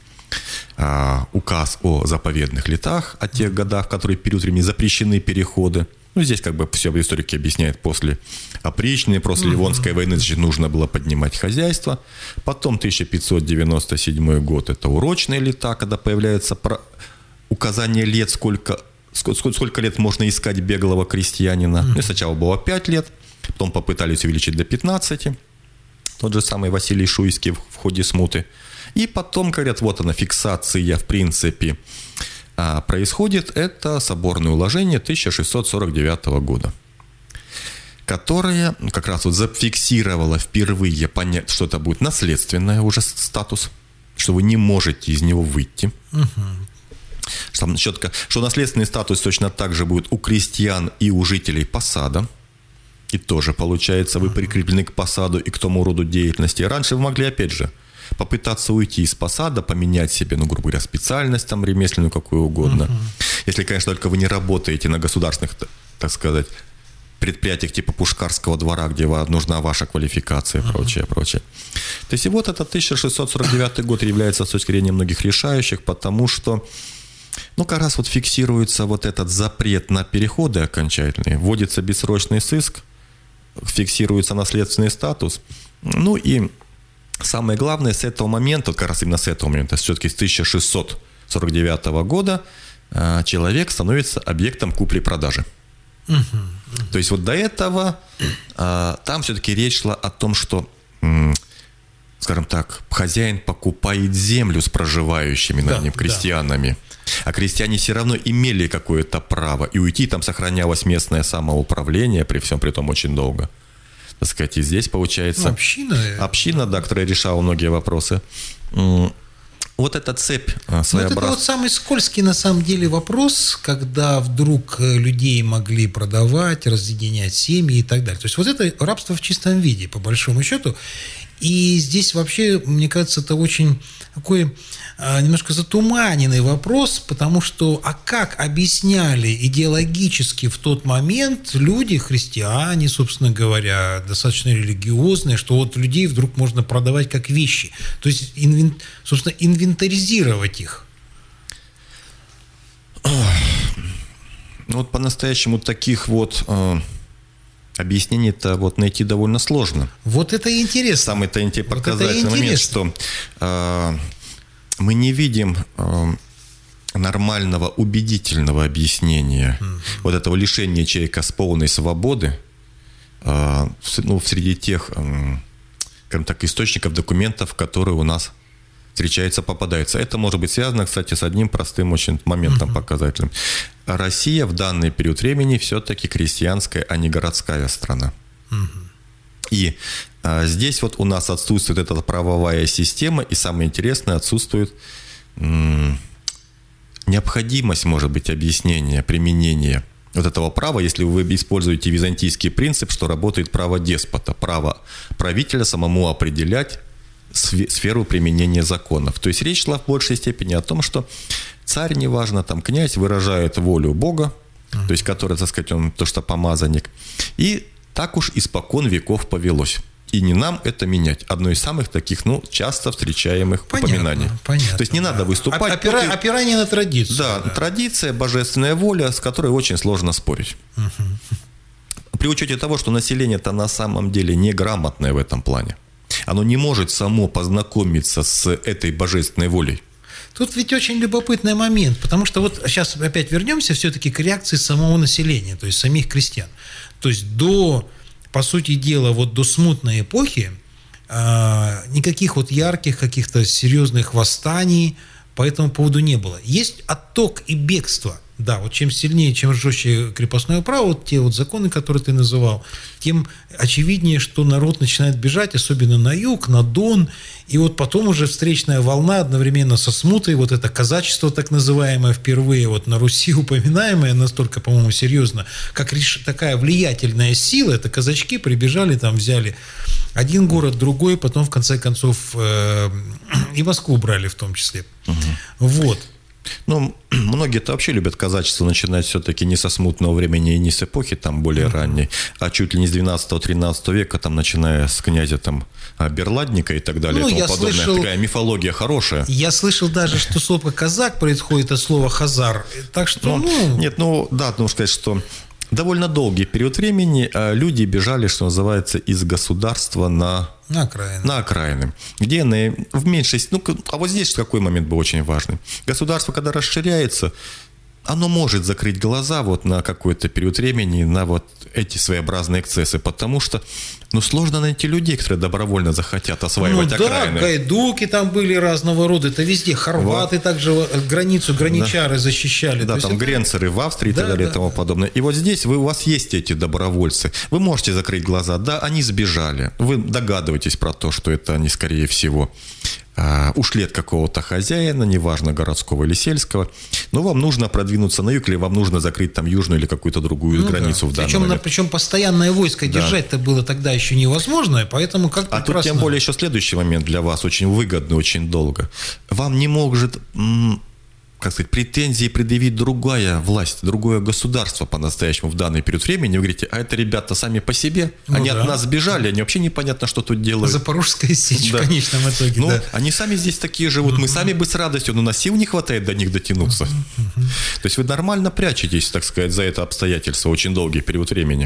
Указ о заповедных летах, о тех годах, в которые период времени запрещены переходы. Здесь как бы все историки объясняют, после опричнины, после Ливонской войны, нужно было поднимать хозяйство. Потом 1597 год – это урочные лета, когда появляется указание лет, сколько лет можно искать беглого крестьянина. Сначала было 5 лет, потом попытались увеличить до 15. Тот же самый Василий Шуйский в ходе смуты. И потом, говорят, вот она, фиксация, в принципе, происходит, это соборное уложение 1649 года, которое как раз зафиксировало впервые понять, что это будет наследственный уже статус, что вы не можете из него выйти. Там четко, что наследственный статус точно так же будет у крестьян и у жителей посада. И тоже, получается, вы прикреплены к посаду и к тому роду деятельности. Раньше вы могли, опять же, попытаться уйти из посада, поменять себе, ну, грубо говоря, специальность там ремесленную, какую угодно. Если, конечно, только вы не работаете на государственных, так сказать, предприятиях типа Пушкарского двора, где нужна ваша квалификация и прочее, прочее. То есть и вот этот 1649 год является с точки зрения многих решающих, потому что, ну, как раз вот фиксируется вот этот запрет на переходы окончательные, вводится бессрочный сыск, фиксируется наследственный статус, ну и самое главное, с этого момента, как раз именно с этого момента, все-таки с 1649 года человек становится объектом купли-продажи. То есть вот до этого там все-таки речь шла о том, что, скажем так, хозяин покупает землю с проживающими на нем крестьянами, а крестьяне все равно имели какое-то право, и уйти там сохранялось местное самоуправление, при всем при том очень долго. Так сказать, и здесь получается... Община, да, которая решала многие вопросы. Вот эта цепь своеобразная. Это вот самый скользкий на самом деле вопрос, когда вдруг людей могли продавать, разъединять семьи и так далее. То есть вот это рабство в чистом виде, по большому счету. И здесь вообще, мне кажется, это очень такой немножко затуманенный вопрос, потому что, а как объясняли идеологически в тот момент люди, христиане, собственно говоря, достаточно религиозные, что вот людей вдруг можно продавать как вещи, то есть, собственно, инвентаризировать их? Ну вот по-настоящему таких вот... объяснение-то вот найти довольно сложно. Вот это и интересно. Самый-то показательный момент, что мы не видим нормального, убедительного объяснения вот этого лишения человека с полной свободы, ну, среди тех, скажем так, источников, документов, которые у нас встречаются, попадаются. Это может быть связано, кстати, с одним простым очень моментом показательным. Россия в данный период времени все-таки крестьянская, а не городская страна. И здесь вот у нас отсутствует эта правовая система, и самое интересное, отсутствует необходимость, может быть, объяснения, применения вот этого права, если вы используете византийский принцип, что работает право деспота, право правителя самому определять сферу применения законов. То есть речь шла в большей степени о том, что царь, неважно, там князь, выражает волю Бога, то есть который, так сказать, он то, что помазанник, и так уж испокон веков повелось. И не нам это менять. Одно из самых таких, ну, часто встречаемых упоминаний. Понятно. То есть не надо выступать. Опирание на традицию. Да, традиция, божественная воля, с которой очень сложно спорить. При учете того, что население-то на самом деле неграмотное в этом плане. Оно не может само познакомиться с этой божественной волей. Тут ведь очень любопытный момент, потому что вот сейчас опять вернемся все-таки к реакции самого населения, то есть самих крестьян. То есть по сути дела, вот до смутной эпохи никаких вот ярких каких-то серьезных восстаний по этому поводу не было. Есть отток и бегство. Да, вот чем сильнее, чем жестче крепостное право, вот те вот законы, которые ты называл, тем очевиднее, что народ начинает бежать, особенно на юг, на Дон, и вот потом уже встречная волна одновременно со смутой, вот это казачество так называемое, впервые вот на Руси упоминаемое, настолько, по-моему, серьезно, как такая влиятельная сила, это казачки прибежали, там взяли один город, другой, потом в конце концов и Москву брали в том числе. Вот. Ну, многие-то вообще любят казачество начинать все-таки не со смутного времени и не с эпохи там более ранней, а чуть ли не с 12-13 века, там, начиная с князя там Берладника и так далее, ну, и тому подобное. Слышал, такая мифология хорошая. Я слышал даже, что слово «казак» происходит от слова «хазар», так что, Нет, нужно сказать, что довольно долгий период времени люди бежали, что называется, из государства на окраины, где в меньшей... а вот здесь какой момент был очень важный. Государство, когда расширяется, оно может закрыть глаза вот на какой-то период времени на вот эти своеобразные эксцессы, потому что сложно найти людей, которые добровольно захотят осваивать окраины. Да, гайдуки там были разного рода, это везде. Хорваты также граничары защищали. Да, там гренцеры в Австрии и так далее и тому подобное. И вот здесь у вас есть эти добровольцы. Вы можете закрыть глаза. Да, они сбежали. Вы догадываетесь про то, что это они, скорее всего. ушли от какого-то хозяина, неважно, городского или сельского, но вам нужно продвинуться на юг, или вам нужно закрыть там южную или какую-то другую границу в данный момент. Причем постоянное войско держать-то было тогда еще невозможно, и поэтому как прекрасно... А тут тем более еще следующий момент для вас, очень выгодный, очень долго. Вам не может... как сказать, претензии предъявить другая власть, другое государство по-настоящему в данный период времени. Вы говорите, а это ребята сами по себе, они от нас сбежали, они вообще непонятно, что тут делают. Запорожская сечь в конечном итоге. Они сами здесь такие живут, мы сами бы с радостью, но у нас сил не хватает до них дотянуться. То есть вы нормально прячетесь, так сказать, за это обстоятельство очень долгий период времени.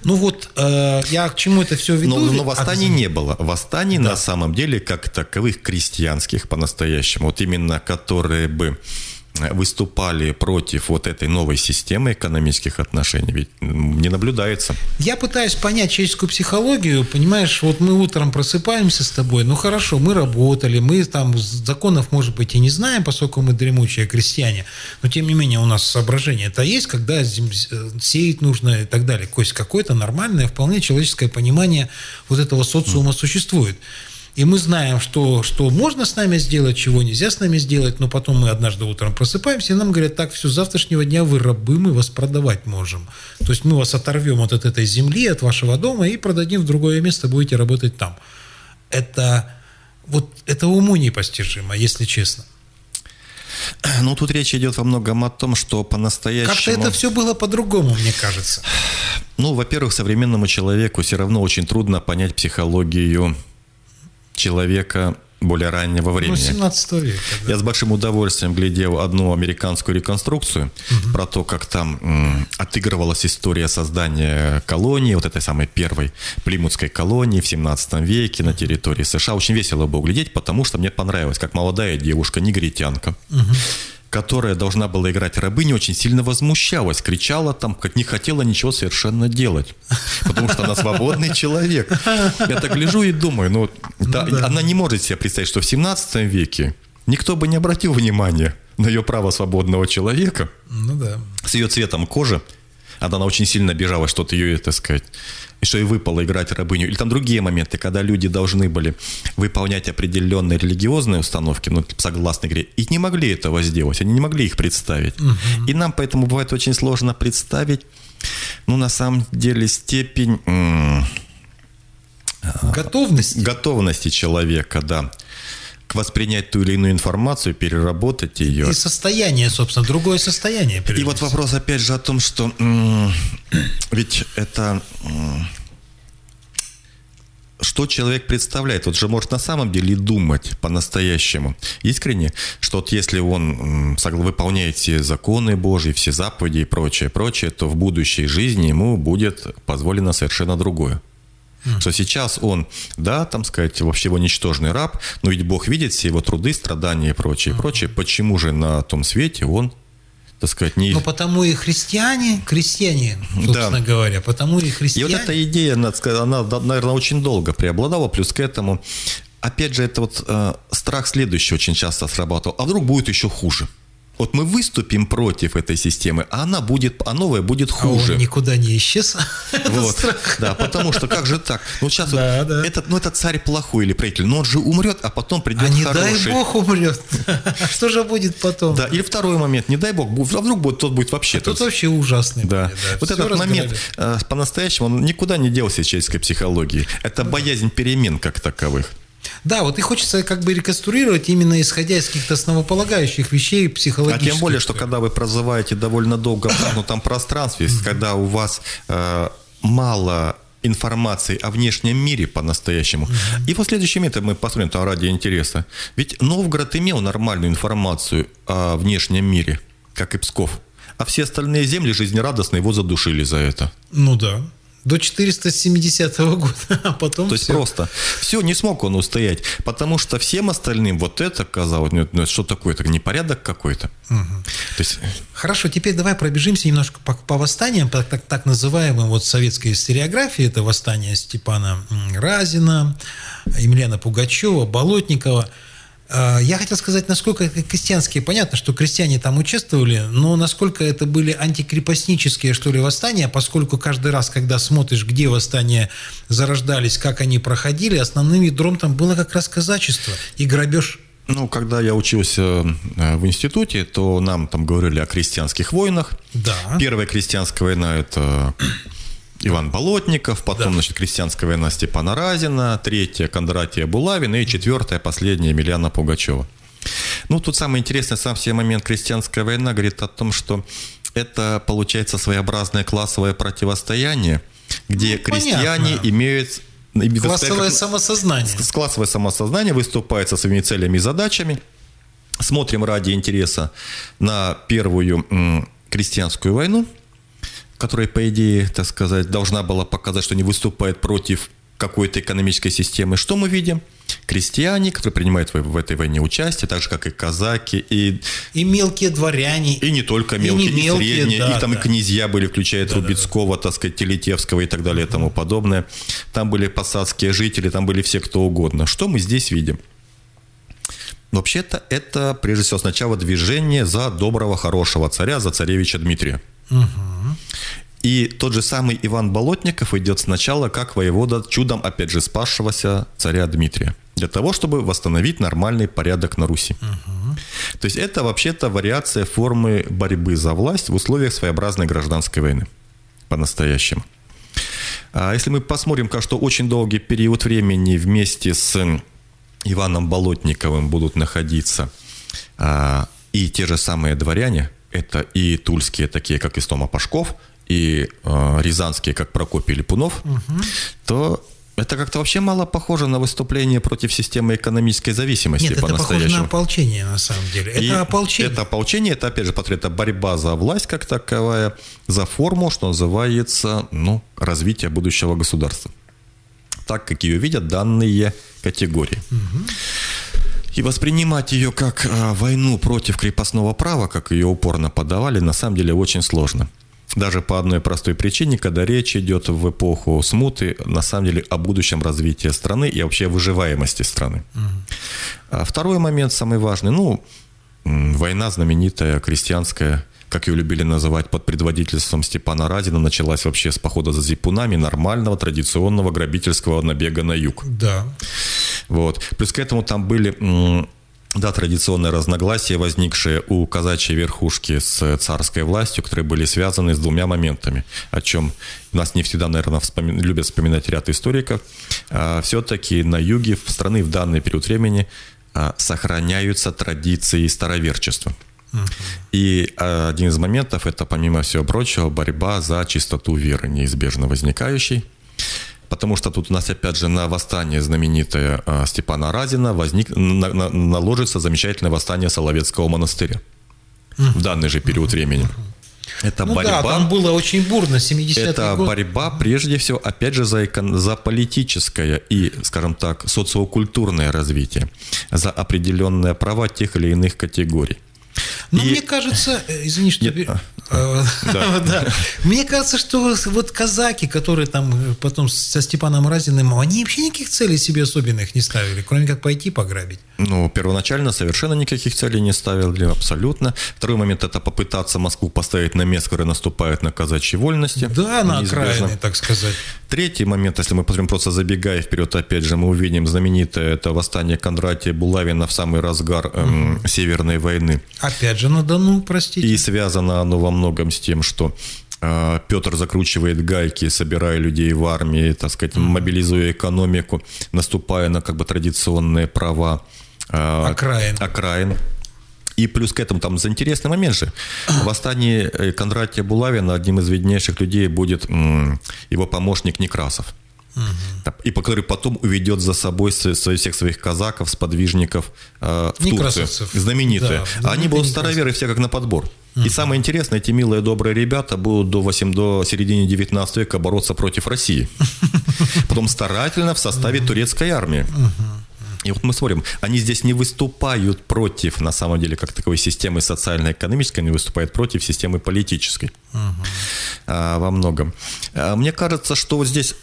Я к чему это все веду? Но восстаний не было. Восстаний на самом деле, как таковых, крестьянских по-настоящему, вот именно которые бы выступали против вот этой новой системы экономических отношений, ведь не наблюдается. Я пытаюсь понять человеческую психологию, понимаешь, вот мы утром просыпаемся с тобой, хорошо, мы работали, мы там законов, может быть, и не знаем, поскольку мы дремучие крестьяне, но тем не менее у нас соображение-то есть, когда сеять нужно и так далее. То есть какое-то нормальное, вполне человеческое понимание вот этого социума существует. И мы знаем, что можно с нами сделать, чего нельзя с нами сделать, но потом мы однажды утром просыпаемся, и нам говорят, так, все, с завтрашнего дня вы рабы, мы вас продавать можем. То есть мы вас оторвем от этой земли, от вашего дома и продадим в другое место, будете работать там. Это уму непостижимо, если честно. Тут речь идет во многом о том, что по-настоящему... Как-то это все было по-другому, мне кажется. Во-первых, современному человеку все равно очень трудно понять психологию человека более раннего времени. 17 века. Да. Я с большим удовольствием глядел одну американскую реконструкцию про то, как там отыгрывалась история создания колонии, вот этой самой первой плимутской колонии в 17 веке на территории США. Очень весело было глядеть, потому что мне понравилось, как молодая девушка, негритянка, которая должна была играть рабыню, очень сильно возмущалась, кричала там, как не хотела ничего совершенно делать, потому что она свободный человек. Я так гляжу и думаю, она не может себе представить, что в 17 веке никто бы не обратил внимания на ее право свободного человека с ее цветом кожи. Она очень сильно обижалась, что-то ее, так сказать, и что ей выпало играть рабыню. Или там другие моменты, когда люди должны были выполнять определенные религиозные установки, согласно игре, и не могли этого сделать, они не могли их представить. И нам поэтому бывает очень сложно представить, на самом деле, степень готовности человека, воспринять ту или иную информацию, переработать ее. И состояние, собственно, другое состояние. И вот вопрос опять же о том, что ведь это... Что человек представляет? Вот же может на самом деле думать по-настоящему, искренне, что вот если он выполняет все законы Божьи, все заповеди и прочее, то в будущей жизни ему будет позволено совершенно другое. Что сейчас он, вообще его ничтожный раб, но ведь Бог видит все его труды, страдания и прочее. Почему же на том свете он, не... потому и крестьяне, собственно говоря, потому и христиане. И вот эта идея, она, наверное, очень долго преобладала, плюс к этому, опять же, это страх следующий очень часто срабатывал. А вдруг будет еще хуже? Вот мы выступим против этой системы, а новая будет хуже. А он никуда не исчез. Потому что как же так? Сейчас этот царь плохой или правитель, но он же умрет, а потом придет хороший. А не дай Бог умрет. Что же будет потом? Да, или второй момент, не дай Бог, а вдруг тот будет вообще... Тот вообще ужасный. Да. Вот этот момент по-настоящему, он никуда не делся из человеческой психологии. Это боязнь перемен как таковых. Да, и хочется реконструировать именно исходя из каких-то основополагающих вещей психологических. А тем более, что когда вы прозываете довольно долго в замкнутом пространстве, когда у вас мало информации о внешнем мире по-настоящему. И вот следующий метод мы посмотрим там ради интереса. Ведь Новгород имел нормальную информацию о внешнем мире, как и Псков. А все остальные земли жизнерадостно его задушили за это. Да. До 470 года, а потом То есть просто все, не смог он устоять, потому что всем остальным вот это казалось, что такое, это непорядок какой-то. То есть... Хорошо, теперь давай пробежимся немножко по восстаниям, по так называемым советской историографии. Это восстание Степана Разина, Емельяна Пугачева, Болотникова. Я хотел сказать, насколько это крестьянские. Понятно, что крестьяне там участвовали, но насколько это были антикрепостнические, что ли, восстания, поскольку каждый раз, когда смотришь, где восстания зарождались, как они проходили, основным ядром там было как раз казачество и грабеж. Ну, когда я учился в институте, то нам там говорили о крестьянских войнах. Да. Первая крестьянская война – это Иван Болотников, потом, Да. значит, крестьянская война Степана Разина, третья – Кондратия Булавина и четвертая, последняя – Емельяна Пугачева. Ну, тут самое интересное, сам себе момент крестьянская война говорит о том, что это, получается, своеобразное классовое противостояние, где крестьяне понятно. имеют... Классовое самосознание. Классовое самосознание, выступает со своими целями и задачами. Смотрим ради интереса на первую крестьянскую войну, которая, по идее, так сказать, должна была показать, что они выступают против какой-то экономической системы. Что мы видим? Крестьяне, которые принимают в этой войне участие, так же, как и казаки, и мелкие дворяне. и не только мелкие, и не мелкие, средние, да, и там да. и князья были, включая Трубецкого, так сказать, Телетевского и так далее и тому подобное. Там были посадские жители, там были все кто угодно. Что мы здесь видим? Вообще-то это, прежде всего, сначала движение за доброго, хорошего царя, за царевича Дмитрия. И тот же самый Иван Болотников идет сначала как воевода, чудом, опять же, спасшегося царя Дмитрия, для того, чтобы восстановить нормальный порядок на Руси. То есть это вообще-то вариация формы борьбы за власть в условиях своеобразной гражданской войны по-настоящему. А если мы посмотрим, что очень долгий период времени вместе с Иваном Болотниковым будут находиться и те же самые дворяне, это и тульские, такие как Истома Пашков, и рязанские, как Прокопий Липунов, то это как-то вообще мало похоже на выступление против системы экономической зависимости. Нет, это похоже на ополчение, на самом деле. И Это ополчение. Это ополчение, это, опять же, это борьба за власть как таковая, за форму, что называется, развитие будущего государства. Так, как ее видят данные категории. И воспринимать ее как войну против крепостного права, как ее упорно подавали, на самом деле очень сложно. Даже по одной простой причине, когда речь идет в эпоху смуты, на самом деле, о будущем развитии страны и вообще выживаемости страны. Второй момент, самый важный, война знаменитая, крестьянская, как ее любили называть, под предводительством Степана Разина, началась вообще с похода за зипунами, нормального, традиционного грабительского набега на юг. Да. Вот. Плюс к этому там были... традиционные разногласия, возникшие у казачьей верхушки с царской властью, которые были связаны с двумя моментами, о чем у нас не всегда, наверное, любят вспоминать ряд историков. Все-таки на юге страны в данный период времени сохраняются традиции староверчества. И один из моментов – это, помимо всего прочего, борьба за чистоту веры, неизбежно возникающей. Потому что тут у нас, опять же, на восстание знаменитое Степана Разина наложится замечательное восстание Соловецкого монастыря в данный же период времени. Это борьба, там было очень бурно, 70-е это годы. борьба, прежде всего, опять же, за политическое и, скажем так, социокультурное развитие, за определенные права тех или иных категорий. Мне кажется, извини, что... Мне кажется, что вот казаки, которые там потом со Степаном Разиным, они вообще никаких целей себе особенных не ставили, кроме как пойти пограбить. Первоначально совершенно никаких целей не ставили, абсолютно. Второй момент – это попытаться Москву поставить на место, которое наступает на казачьи вольности. Да, на окраины, так сказать. Третий момент, если мы посмотрим, просто забегая вперед, опять же, мы увидим знаменитое это восстание Кондратия Булавина в самый разгар Северной войны. Опять же, на Дону, простите. И связано оно во многом с тем, что Петр закручивает гайки, собирая людей в армии, так сказать, мобилизуя экономику, наступая на традиционные права окраин. И плюс к этому, там за интересный момент же, в восстании Кондратия Булавина одним из виднейших людей будет его помощник Некрасов. И который потом уведет за собой всех своих казаков, сподвижников в Турцию. Знаменитые. Да, они будут староверы все как на подбор. И самое интересное, эти милые добрые ребята будут до середины 19 века бороться против России. Потом старательно в составе турецкой армии. И вот мы смотрим, они здесь не выступают против, на самом деле, как таковой системы социально-экономической, они выступают против системы политической во многом. Мне кажется, что вот здесь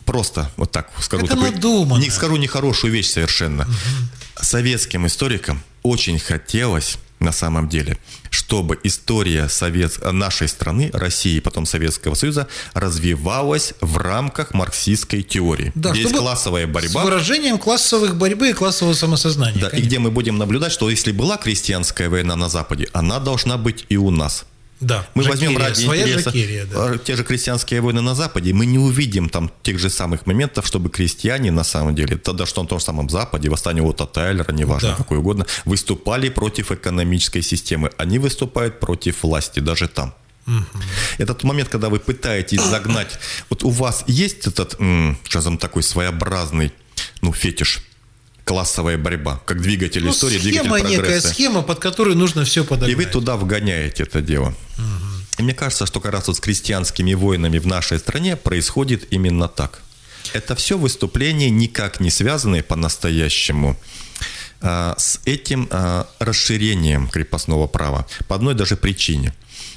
просто, вот так скажу, это надуманно. не скажу нехорошую вещь совершенно. Советским историкам очень хотелось, на самом деле, чтобы история нашей страны, России и потом Советского Союза, развивалась в рамках марксистской теории. Да, где есть классовая борьба. С выражением классовой борьбы и классового самосознания. Да, и где мы будем наблюдать, что если была крестьянская война на Западе, она должна быть и у нас. Да, мы возьмем ради интереса да. те же крестьянские войны на Западе, мы не увидим там тех же самых моментов, чтобы крестьяне на самом деле, тогда что на том же самом Западе, восстание Отто Тайлера, неважно, да, какое угодно, выступали против экономической системы. Они выступают против власти даже там. Это тот момент, когда вы пытаетесь загнать. Вот у вас есть этот, скажем, такой своеобразный, фетиш, классовая борьба, как двигатель истории, двигатель прогресса. Некая схема, под которую нужно все подогнать. И вы туда вгоняете это дело. И мне кажется, что как раз вот с крестьянскими войнами в нашей стране происходит именно так. Это все выступления, никак не связанные по-настоящему с этим расширением крепостного права. По одной даже причине.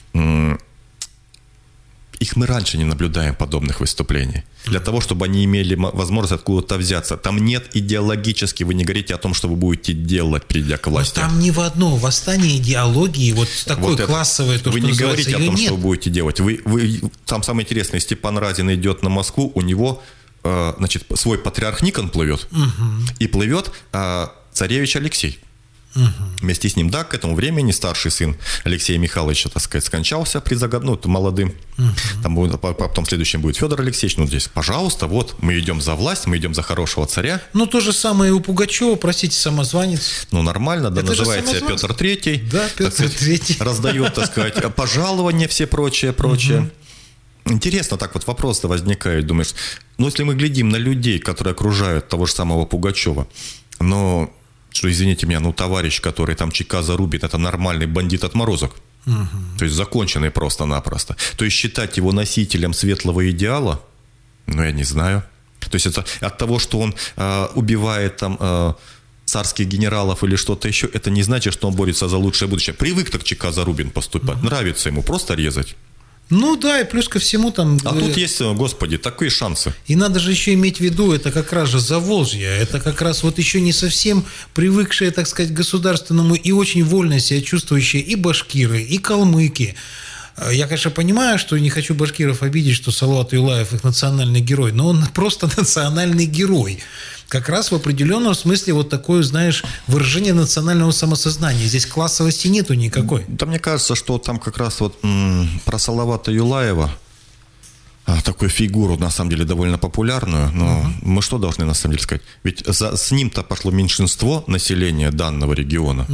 Их мы раньше не наблюдаем, подобных выступлений. Для того, чтобы они имели возможность откуда-то взяться. Там нет идеологически, вы не говорите о том, что вы будете делать, придя к власти. Но там ни в одно восстание идеологии, вот такой классовой, то, вы что не говорите о том, нет. что вы будете делать. Там самое интересное, Степан Разин идет на Москву, у него свой патриарх Никон плывет, и плывет царевич Алексей. Вместе с ним, да, к этому времени старший сын Алексея Михайловича, так сказать, скончался молодым. Потом следующим будет Федор Алексеевич. Здесь, пожалуйста, вот, мы идем за власть, мы идем за хорошего царя. То же самое и у Пугачева, простите, самозванец. Нормально, да, это называется Петр Третий. Да, Петр Третий. Раздает, так сказать, пожалования, все прочее. Интересно, так вот вопрос-то возникает, думаешь, если мы глядим на людей, которые окружают того же самого Пугачева, что, извините меня, товарищ, который там ЧК зарубит, это нормальный бандит-отморозок. То есть законченный просто-напросто. То есть считать его носителем светлого идеала, я не знаю. То есть это от того, что он убивает там царских генералов или что-то еще, это не значит, что он борется за лучшее будущее. Привык так ЧК Зарубин поступать, нравится ему просто резать. Да, и плюс ко всему там... А тут есть, господи, такие шансы. И надо же еще иметь в виду, это как раз же Заволжье, это как раз вот еще не совсем привыкшие, так сказать, к государственному и очень вольно себя чувствующие и башкиры, и калмыки. Я, конечно, понимаю, что не хочу башкиров обидеть, что Салават Юлаев их национальный герой, но он просто национальный герой. Как раз в определенном смысле вот такое, знаешь, выражение национального самосознания. Здесь классовости нету никакой. Да, мне кажется, что там как раз вот про Салавата Юлаева, такую фигуру, на самом деле, довольно популярную, но мы что должны, на самом деле, сказать? Ведь с ним-то пошло меньшинство населения данного региона.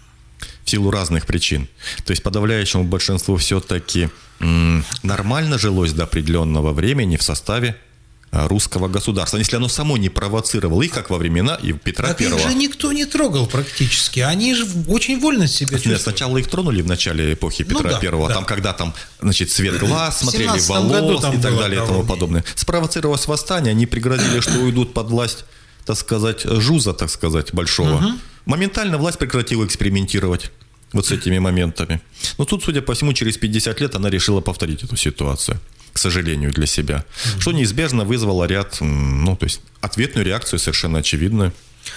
В силу разных причин. То есть подавляющему большинству все-таки нормально жилось до определенного времени в составе русского государства, если оно само не провоцировало их, как во времена Петра Первого. Их же никто не трогал практически, они же очень вольно себя чувствовали. Сначала их тронули в начале эпохи Петра Первого, да. Там, когда там, цвет глаз, смотрели волос и так далее и тому подобное. Спровоцировалось восстание, они пригрозили, что уйдут под власть, так сказать, Жуза, так сказать, большого. Моментально власть прекратила экспериментировать вот с этими моментами. Но тут, судя по всему, через 50 лет она решила повторить эту ситуацию, к сожалению, для себя. Что неизбежно вызвало ряд, то есть ответную реакцию совершенно очевидную.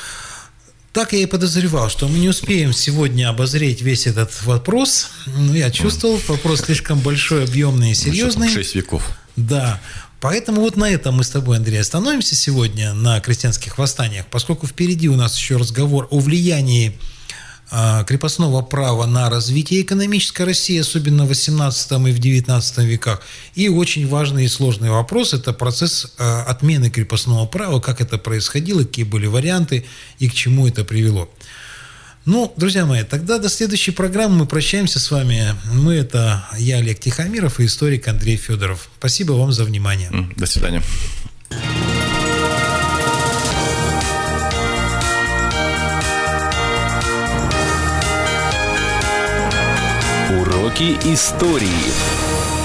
Так я и подозревал, что мы не успеем сегодня обозреть весь этот вопрос. Я чувствовал, вопрос слишком большой, объемный и серьезный. 6 веков. Да. Поэтому вот на этом мы с тобой, Андрей, остановимся сегодня на крестьянских восстаниях, поскольку впереди у нас еще разговор о влиянии крепостного права на развитие экономической России, особенно в XVIII и в XIX веках. И очень важный и сложный вопрос – это процесс отмены крепостного права, как это происходило, какие были варианты и к чему это привело. Друзья мои, тогда до следующей программы мы прощаемся с вами. Это я, Олег Тихомиров, и историк Андрей Федоров. Спасибо вам за внимание. До свидания. Уроки истории.